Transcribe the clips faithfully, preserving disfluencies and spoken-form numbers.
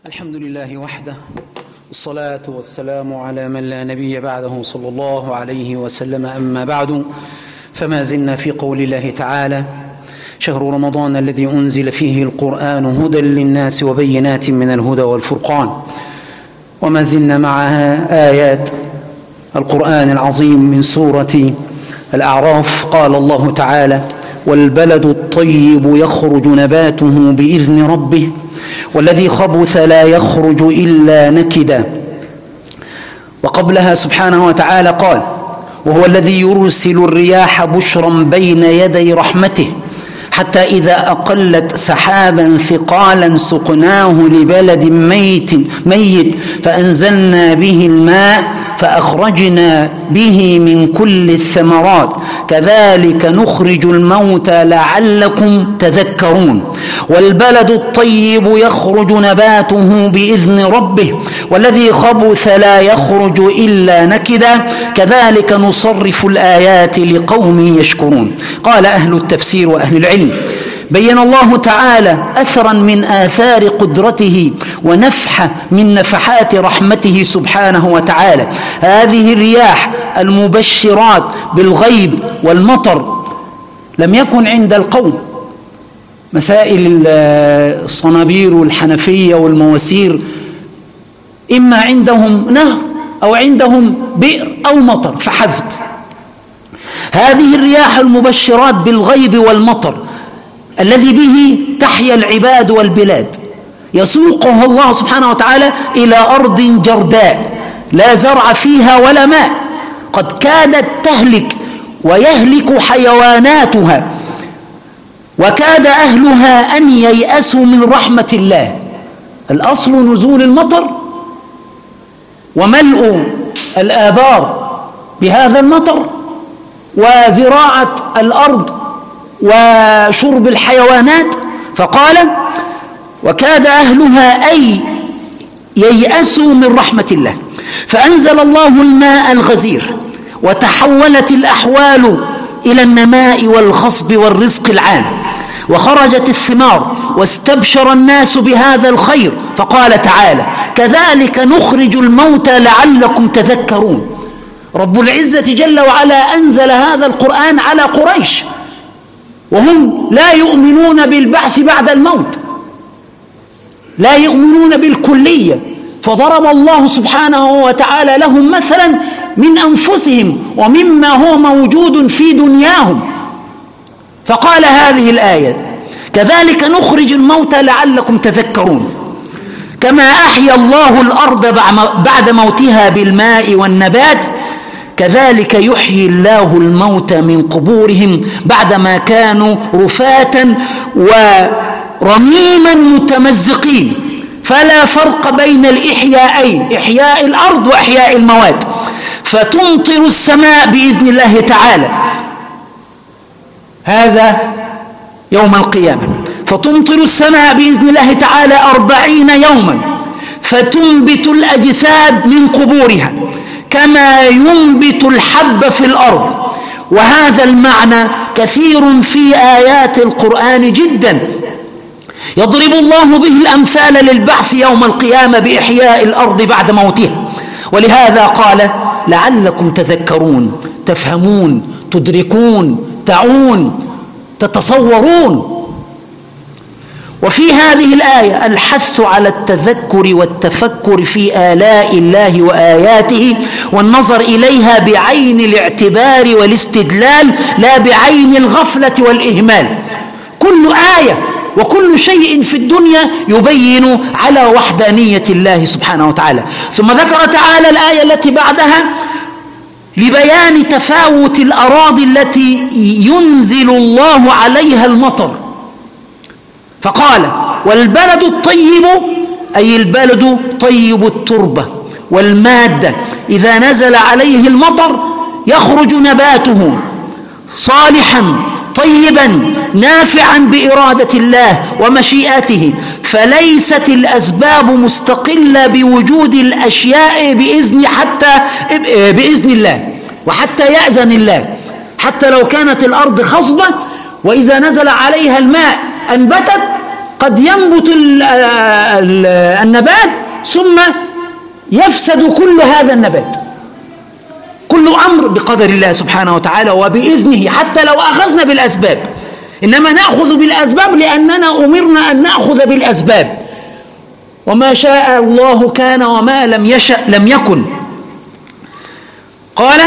الحمد لله وحده، والصلاة والسلام على من لا نبي بعده صلى الله عليه وسلم. أما بعد، فما زلنا في قول الله تعالى: شهر رمضان الذي أنزل فيه القرآن هدى للناس وبينات من الهدى والفرقان. وما زلنا معها آيات القرآن العظيم من سورة الأعراف. قال الله تعالى: والبلد الطيب يخرج نباته بإذن ربه والذي خبث لا يخرج إلا نكدا. وقبلها سبحانه وتعالى قال: وهو الذي يرسل الرياح بشرا بين يدي رحمته حتى إذا أقلت سحابا ثقالا سقناه لبلد ميت ميت فأنزلنا به الماء فأخرجنا به من كل الثمرات كذلك نخرج الموتى لعلكم تذكرون. والبلد الطيب يخرج نباته بإذن ربه والذي خبث لا يخرج إلا نكدا كذلك نصرف الآيات لقوم يشكرون. قال أهل التفسير وأهل العلم: بين الله تعالى أثرا من آثار قدرته ونفحة من نفحات رحمته سبحانه وتعالى. هذه الرياح المبشرات بالغيب والمطر لم يكن عند القوم مسائل الصنابير والحنفية والمواسير، إما عندهم نهر أو عندهم بئر أو مطر فحسب. هذه الرياح المبشرات بالغيب والمطر الذي به تحيا العباد والبلاد يسوقها الله سبحانه وتعالى إلى أرض جرداء لا زرع فيها ولا ماء، قد كادت تهلك ويهلك حيواناتها، وكاد أهلها أن ييأسوا من رحمة الله. الأصل نزول المطر وملء الآبار بهذا المطر وزراعة الأرض وشرب الحيوانات، فقال: وكاد أهلها أي ييأسوا من رحمة الله، فأنزل الله الماء الغزير وتحولت الأحوال إلى النماء والخصب والرزق العام، وخرجت الثمار واستبشر الناس بهذا الخير، فقال تعالى: كذلك نخرج الموتى لعلكم تذكرون. رب العزة جل وعلا أنزل هذا القرآن على قريش وهم لا يؤمنون بالبعث بعد الموت، لا يؤمنون بالكلية، فضرب الله سبحانه وتعالى لهم مثلا من أنفسهم ومما هو موجود في دنياهم، فقال هذه الآية: كذلك نخرج الموتى لعلكم تذكرون. كما أحيا الله الأرض بعد موتها بالماء والنبات كذلك يحيي الله الموتى من قبورهم بعدما كانوا رفاتا ورميما متمزقين، فلا فرق بين الإحياءين، إحياء الأرض وإحياء الموات. فتمطر السماء بإذن الله تعالى، هذا يوم القيامة، فتمطر السماء بإذن الله تعالى أربعين يوما فتنبت الأجساد من قبورها كما ينبت الحب في الأرض. وهذا المعنى كثير في آيات القرآن جدا، يضرب الله به الأمثال للبعث يوم القيامة بإحياء الأرض بعد موتها. ولهذا قال: لعلكم تذكرون، تفهمون، تدركون، تعون، تتصورون. وفي هذه الآية الحث على التذكر والتفكر في آلاء الله وآياته والنظر إليها بعين الاعتبار والاستدلال لا بعين الغفلة والإهمال. كل آية وكل شيء في الدنيا يبين على وحدانية الله سبحانه وتعالى. ثم ذكر تعالى الآية التي بعدها لبيان تفاوت الأراضي التي ينزل الله عليها المطر، فقال: والبلد الطيب أي البلد طيب التربة والمادة إذا نزل عليه المطر يخرج نباته صالحا طيبا نافعا بإرادة الله ومشيئته، فليست الأسباب مستقلة بوجود الأشياء بإذن حتى بإذن الله وحتى يأذن الله. حتى لو كانت الأرض خصبة وإذا نزل عليها الماء أنبتت، قد ينبت النبات ثم يفسد كل هذا النبات. كل أمر بقدر الله سبحانه وتعالى وبإذنه، حتى لو أخذنا بالأسباب، إنما نأخذ بالأسباب لأننا أمرنا أن نأخذ بالأسباب. وما شاء الله كان وما لم يشأ لم يكن. قال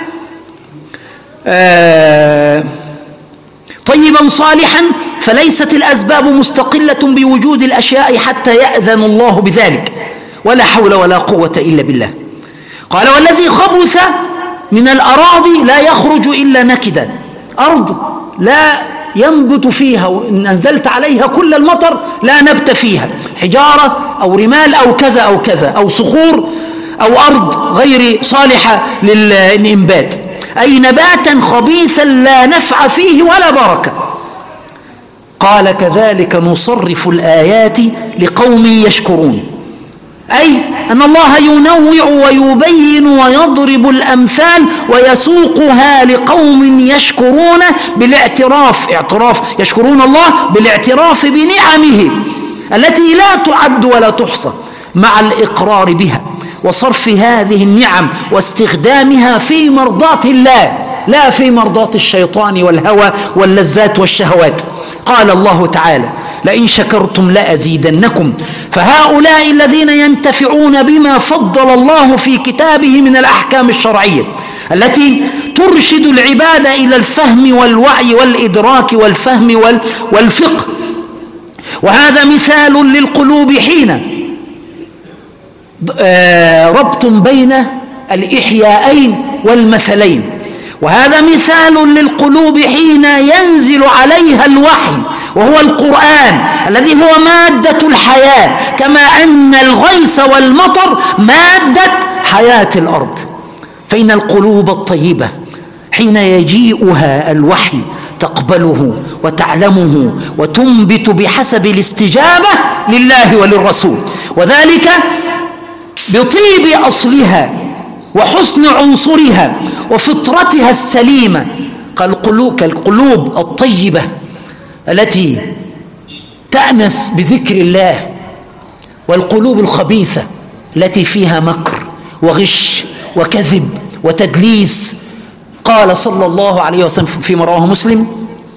آه طيبا صالحا، فليست الأسباب مستقلة بوجود الأشياء حتى يأذن الله بذلك، ولا حول ولا قوة إلا بالله. قال والذي خبث من الأراضي لا يخرج إلا نكدا، أرض لا ينبت فيها، وإن أنزلت عليها كل المطر لا نبت فيها، حجارة أو رمال أو كذا أو كذا أو صخور أو أرض غير صالحة للإنبات، أي نباتا خبيثا لا نفع فيه ولا بركة. قال كذلك نصرف الآيات لقوم يشكرون، أي أن الله ينوع ويبين ويضرب الأمثال ويسوقها لقوم يشكرون بالاعتراف، اعتراف يشكرون الله بالاعتراف بنعمه التي لا تعد ولا تحصى، مع الإقرار بها وصرف هذه النعم واستخدامها في مرضاة الله لا في مرضاة الشيطان والهوى واللذات والشهوات. قال الله تعالى لئن شكرتم لأزيدنكم، فهؤلاء الذين ينتفعون بما فضل الله في كتابه من الأحكام الشرعية التي ترشد العباد إلى الفهم والوعي والإدراك والفهم والفقه. وهذا مثال للقلوب حين ربط بين الإحيائين والمثلين، وهذا مثال للقلوب حين ينزل عليها الوحي وهو القرآن الذي هو مادة الحياة، كما أن الغيث والمطر مادة حياة الأرض. فإن القلوب الطيبة حين يجيئها الوحي تقبله وتعلمه وتنبت بحسب الاستجابة لله وللرسول، وذلك بطيب أصلها وحسن عنصرها وفطرتها السليمة، كالقلوب الطيبة التي تأنس بذكر الله، والقلوب الخبيثة التي فيها مكر وغش وكذب وتدليس. قال صلى الله عليه وسلم فيما رواه مسلم: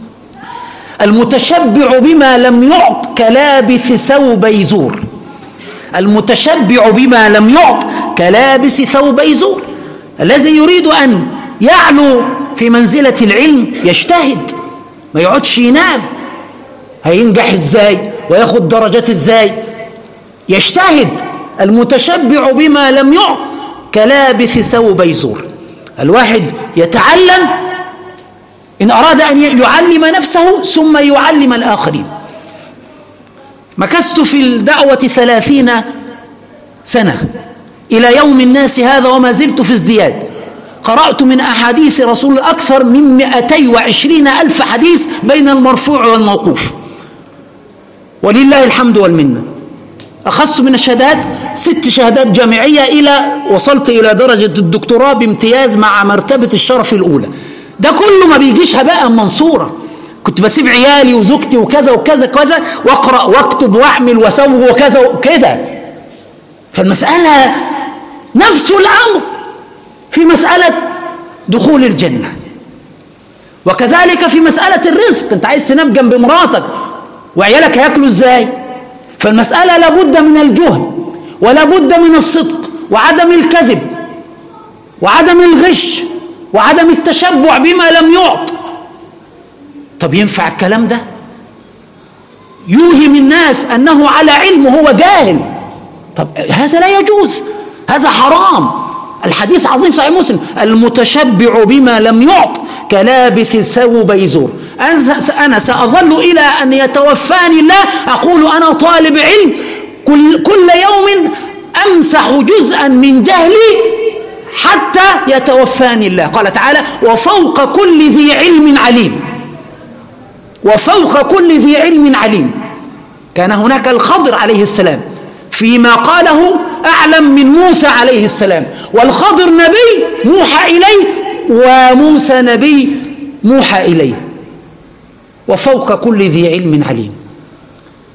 المتشبع بما لم يعط كلابس ثوبي زور. المتشبع بما لم يعط كلابس ثوبي زور، الذي يريد أن يعلو في منزلة العلم يجتهد، ما يقعدش ينام. هينجح ازاي وياخد درجات ازاي؟ يجتهد. المتشبع بما لم يعط كلابس ثوبي زور. الواحد يتعلم إن أراد أن يعلم نفسه ثم يعلم الآخرين. مكثت في الدعوة ثلاثين سنة إلى يوم الناس هذا وما زلت في ازدياد. قرأت من أحاديث رسول أكثر من مئتي وعشرين ألف حديث بين المرفوع والموقوف، ولله الحمد والمنة. أخذت من الشهادات ست شهادات جامعية، إلى وصلت إلى درجة الدكتوراه بامتياز مع مرتبة الشرف الأولى. ده كله ما بيجيش هباء منصورة. كنت بسيب عيالي وزوجتي وكذا وكذا كذا واقرأ واكتب واعمل واسوي وكذا وكذا. فالمسألة نفس الأمر في مسألة دخول الجنة، وكذلك في مسألة الرزق. انت عايز تنام جنب مراتك وعيالك هياكلوا ازاي؟ فالمسألة لابد من الجهد ولابد من الصدق وعدم الكذب وعدم الغش وعدم التشبع بما لم يعط. طب ينفع الكلام ده؟ يوهم الناس أنه على علم وهو جاهل. طب هذا لا يجوز، هذا حرام. الحديث عظيم صحيح مسلم: المتشبع بما لم يعط كلابث ثوبي زور. أنا سأظل إلى أن يتوفاني الله أقول أنا طالب علم كل, كل يوم أمسح جزءا من جهلي حتى يتوفاني الله. قال تعالى: وفوق كل ذي علم عليم. وفوق كل ذي علم عليم. كان هناك الخضر عليه السلام فيما قاله أعلم من موسى عليه السلام، والخضر نبي موحى إليه وموسى نبي موحى إليه. وفوق كل ذي علم عليم.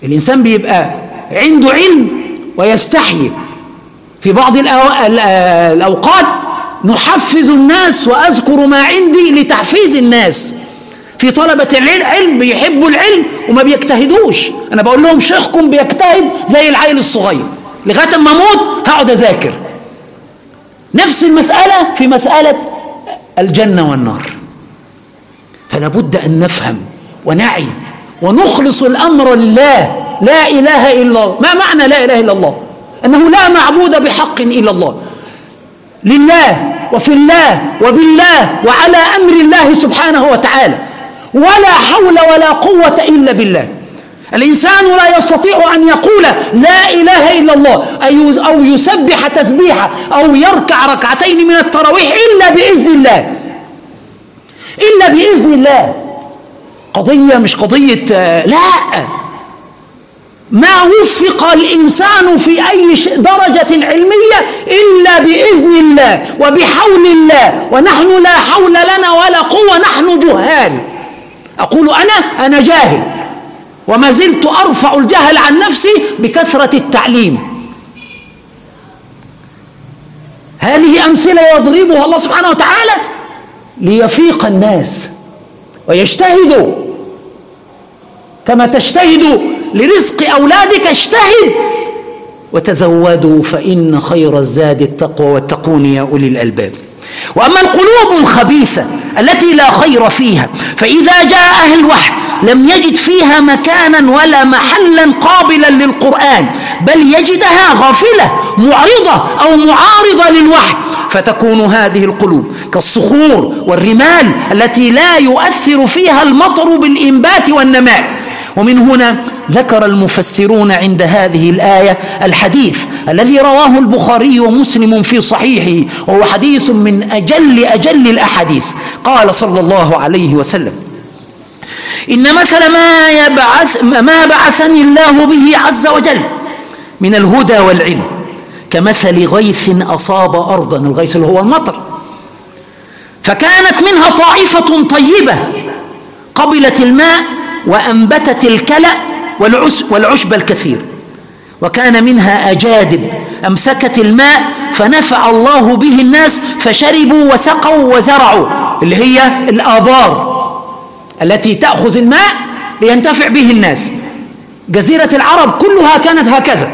الإنسان بيبقى عنده علم ويستحي. في بعض الأوقات نحفز الناس، وأذكر ما عندي لتحفيز الناس. في طلبة العلم بيحبوا العلم وما بيجتهدوش، أنا بقول لهم شيخكم بيجتهد زي العيل الصغير، لغاية ما أموت هقعد أذاكر. نفس المسألة في مسألة الجنة والنار. فلا بد أن نفهم ونعي ونخلص الأمر لله. لا إله إلا الله. ما معنى لا إله إلا الله؟ أنه لا معبود بحق إلا الله، لله وفي الله وبالله وعلى أمر الله سبحانه وتعالى، ولا حول ولا قوة إلا بالله. الإنسان لا يستطيع أن يقول لا إله إلا الله أو يسبح تسبيحة أو يركع ركعتين من التراويح إلا بإذن الله، إلا بإذن الله. قضية مش قضية لا، ما وفق الإنسان في أي درجة علمية إلا بإذن الله وبحول الله، ونحن لا حول لنا ولا قوة، نحن جهال. أقول أنا أنا جاهل، وما زلت أرفع الجهل عن نفسي بكثرة التعليم. هذه أمثلة يضربها الله سبحانه وتعالى ليفيق الناس ويجتهدوا كما تجتهد لرزق أولادك. اجتهد وتزودوا فإن خير الزاد التقوى واتقون يا أولي الألباب. وأما القلوب الخبيثة التي لا خير فيها، فإذا جاء أهل الوحي لم يجد فيها مكانا ولا محلا قابلا للقرآن، بل يجدها غافلة معرضة أو معارضة للوحي، فتكون هذه القلوب كالصخور والرمال التي لا يؤثر فيها المطر بالإنبات والنماء. ومن هنا ذكر المفسرون عند هذه الآية الحديث الذي رواه البخاري ومسلم في صحيحه، وهو حديث من أجل أجل الأحاديث. قال صلى الله عليه وسلم: إن مثل ما يبعث ما بعثني الله به عز وجل من الهدى والعلم كمثل غيث أصاب أرضا، الغيث اللي هو المطر، فكانت منها طائفة طيبة قبلت الماء وأنبتت الكلأ والعشب الكثير، وكان منها أجادب أمسكت الماء فنفع الله به الناس فشربوا وسقوا وزرعوا، اللي هي الآبار التي تأخذ الماء لينتفع به الناس. جزيرة العرب كلها كانت هكذا.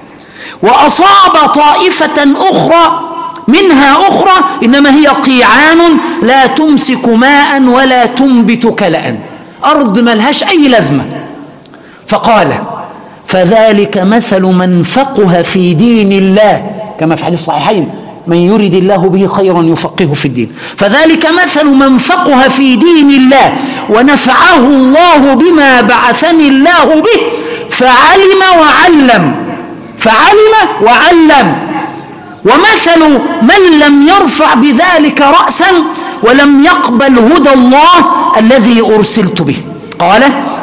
وأصاب طائفة أخرى منها أخرى إنما هي قيعان لا تمسك ماء ولا تنبت كلأ، أرض ملهاش أي لازمة. فقال: فذلك مثل من فقه في دين الله، كما في حديث الصحيحين: من يرد الله به خيرا يفقهه في الدين. فذلك مثل من فقه في دين الله ونفعه الله بما بعثني الله به فعلم وعلم فعلم وعلم ومثل من لم يرفع بذلك رأسا ولم يقبل هدى الله الذي أرسلت به. قال: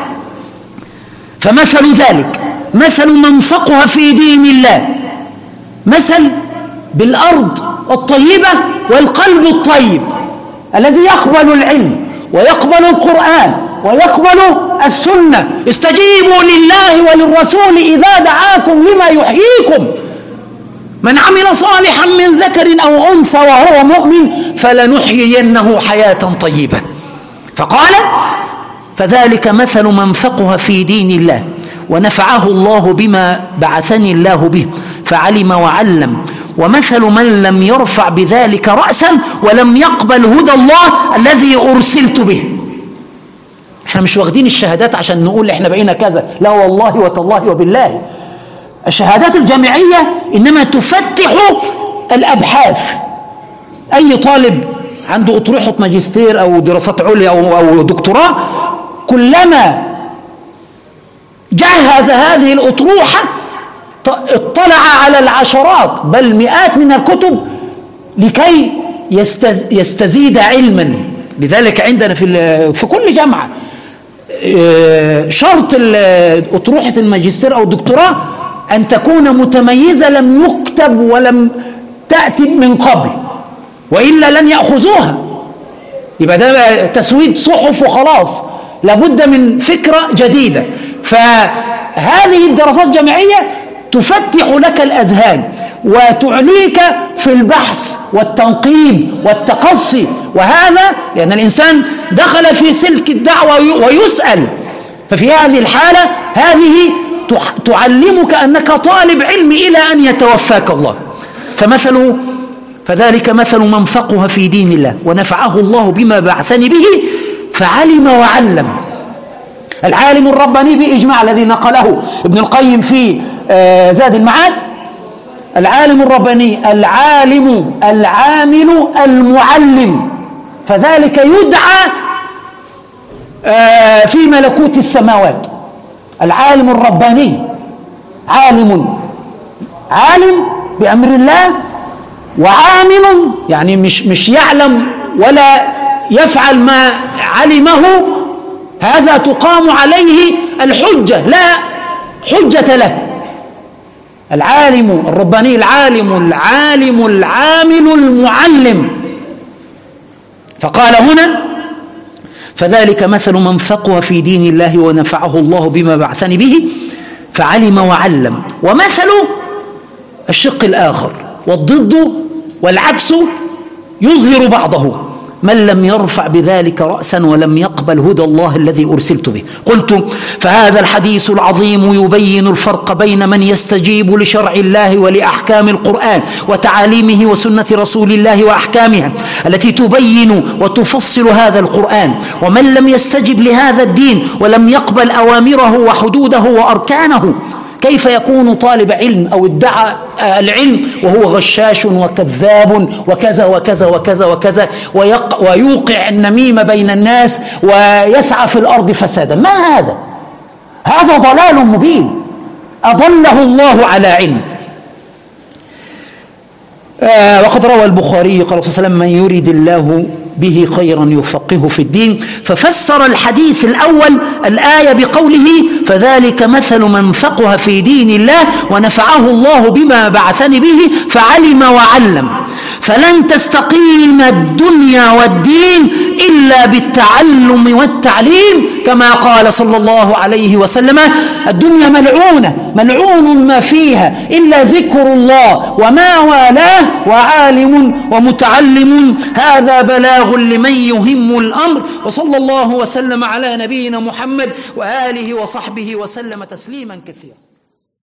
فمثل ذلك مثل من فقه في دين الله، مثل بالأرض الطيبة والقلب الطيب الذي يقبل العلم ويقبل القرآن ويقبل السنة. استجيبوا لله وللرسول إذا دعاكم لما يحييكم، من عمل صالحا من ذكر أو أنثى وهو مؤمن فلنحيينه حياة طيبة. فقال: فذلك مثل من فقه في دين الله ونفعه الله بما بعثني الله به فعلم وعلم ومثل من لم يرفع بذلك رأسا ولم يقبل هدى الله الذي أرسلت به. احنا مش واخدين الشهادات عشان نقول احنا بقينا كذا، لا والله وتالله وبالله. الشهادات الجامعية إنما تفتح الأبحاث. أي طالب عنده أطروحة ماجستير أو دراسات عليا أو, أو دكتوراه، كلما جهز هذه الأطروحة اطلع على العشرات بل مئات من الكتب لكي يستزيد علما. لذلك عندنا في في كل جامعة شرط أطروحة الماجستير أو الدكتوراه أن تكون متميزة، لم يكتب ولم تأتي من قبل، وإلا لن يأخذوها. يبقى ده تسويد صحف وخلاص. لابد من فكرة جديدة. فهذه الدراسات الجامعية تفتح لك الأذهان وتعليك في البحث والتنقيب والتقصي، وهذا لأن الإنسان دخل في سلك الدعوة ويسأل. ففي هذه الحالة هذه تعلمك أنك طالب علم إلى أن يتوفاك الله. فمثل فذلك مثل من فقه في دين الله ونفعه الله بما بعثني به فعلم وعلم. العالم الرباني بإجماع الذي نقله ابن القيم في زاد المعاد، العالم الرباني العالم العامل المعلم، فذلك يدعى في ملكوت السماوات. العالم الرباني عالم عالم بأمر الله، وعامل يعني مش مش يعلم ولا يفعل ما علمه، هذا تقام عليه الحجة لا حجة له. العالم الرباني العالم العالم العامل المعلم. فقال هنا فذلك مثل من فقه في دين الله ونفعه الله بما بعثني به فعلم وعلم. ومثل الشق الآخر والضد والعكس يظهر بعضه من لم يرفع بذلك رأسا ولم يقبل هدى الله الذي أرسلت به. قلت فهذا الحديث العظيم يبين الفرق بين من يستجيب لشرع الله ولأحكام القرآن وتعاليمه وسنة رسول الله وأحكامها التي تبين وتفصل هذا القرآن، ومن لم يستجب لهذا الدين ولم يقبل أوامره وحدوده وأركانه. كيف يكون طالب علم أو ادعى العلم وهو غشاش وكذاب وكذا وكذا وكذا وكذا ويوقع النميمة بين الناس ويسعى في الأرض فسادا؟ ما هذا؟ هذا ضلال مبين أضله الله على علم. آه وقد روى البخاري قال صلى الله عليه وسلم من يريد الله به خيرا يفقهه في الدين، ففسر الحديث الأول الآية بقوله فذلك مثل من فقه في دين الله ونفعه الله بما بعثني به فعلم وعلم. فلن تستقيم الدنيا والدين إلا بالتعلم والتعليم، كما قال صلى الله عليه وسلم الدنيا ملعونة ملعون ما فيها إلا ذكر الله وما والاه وعالم ومتعلم. هذا بلاغ لمن يهم الأمر. وصلى الله وسلم على نبينا محمد وآله وصحبه وسلم تسليما كثيرا.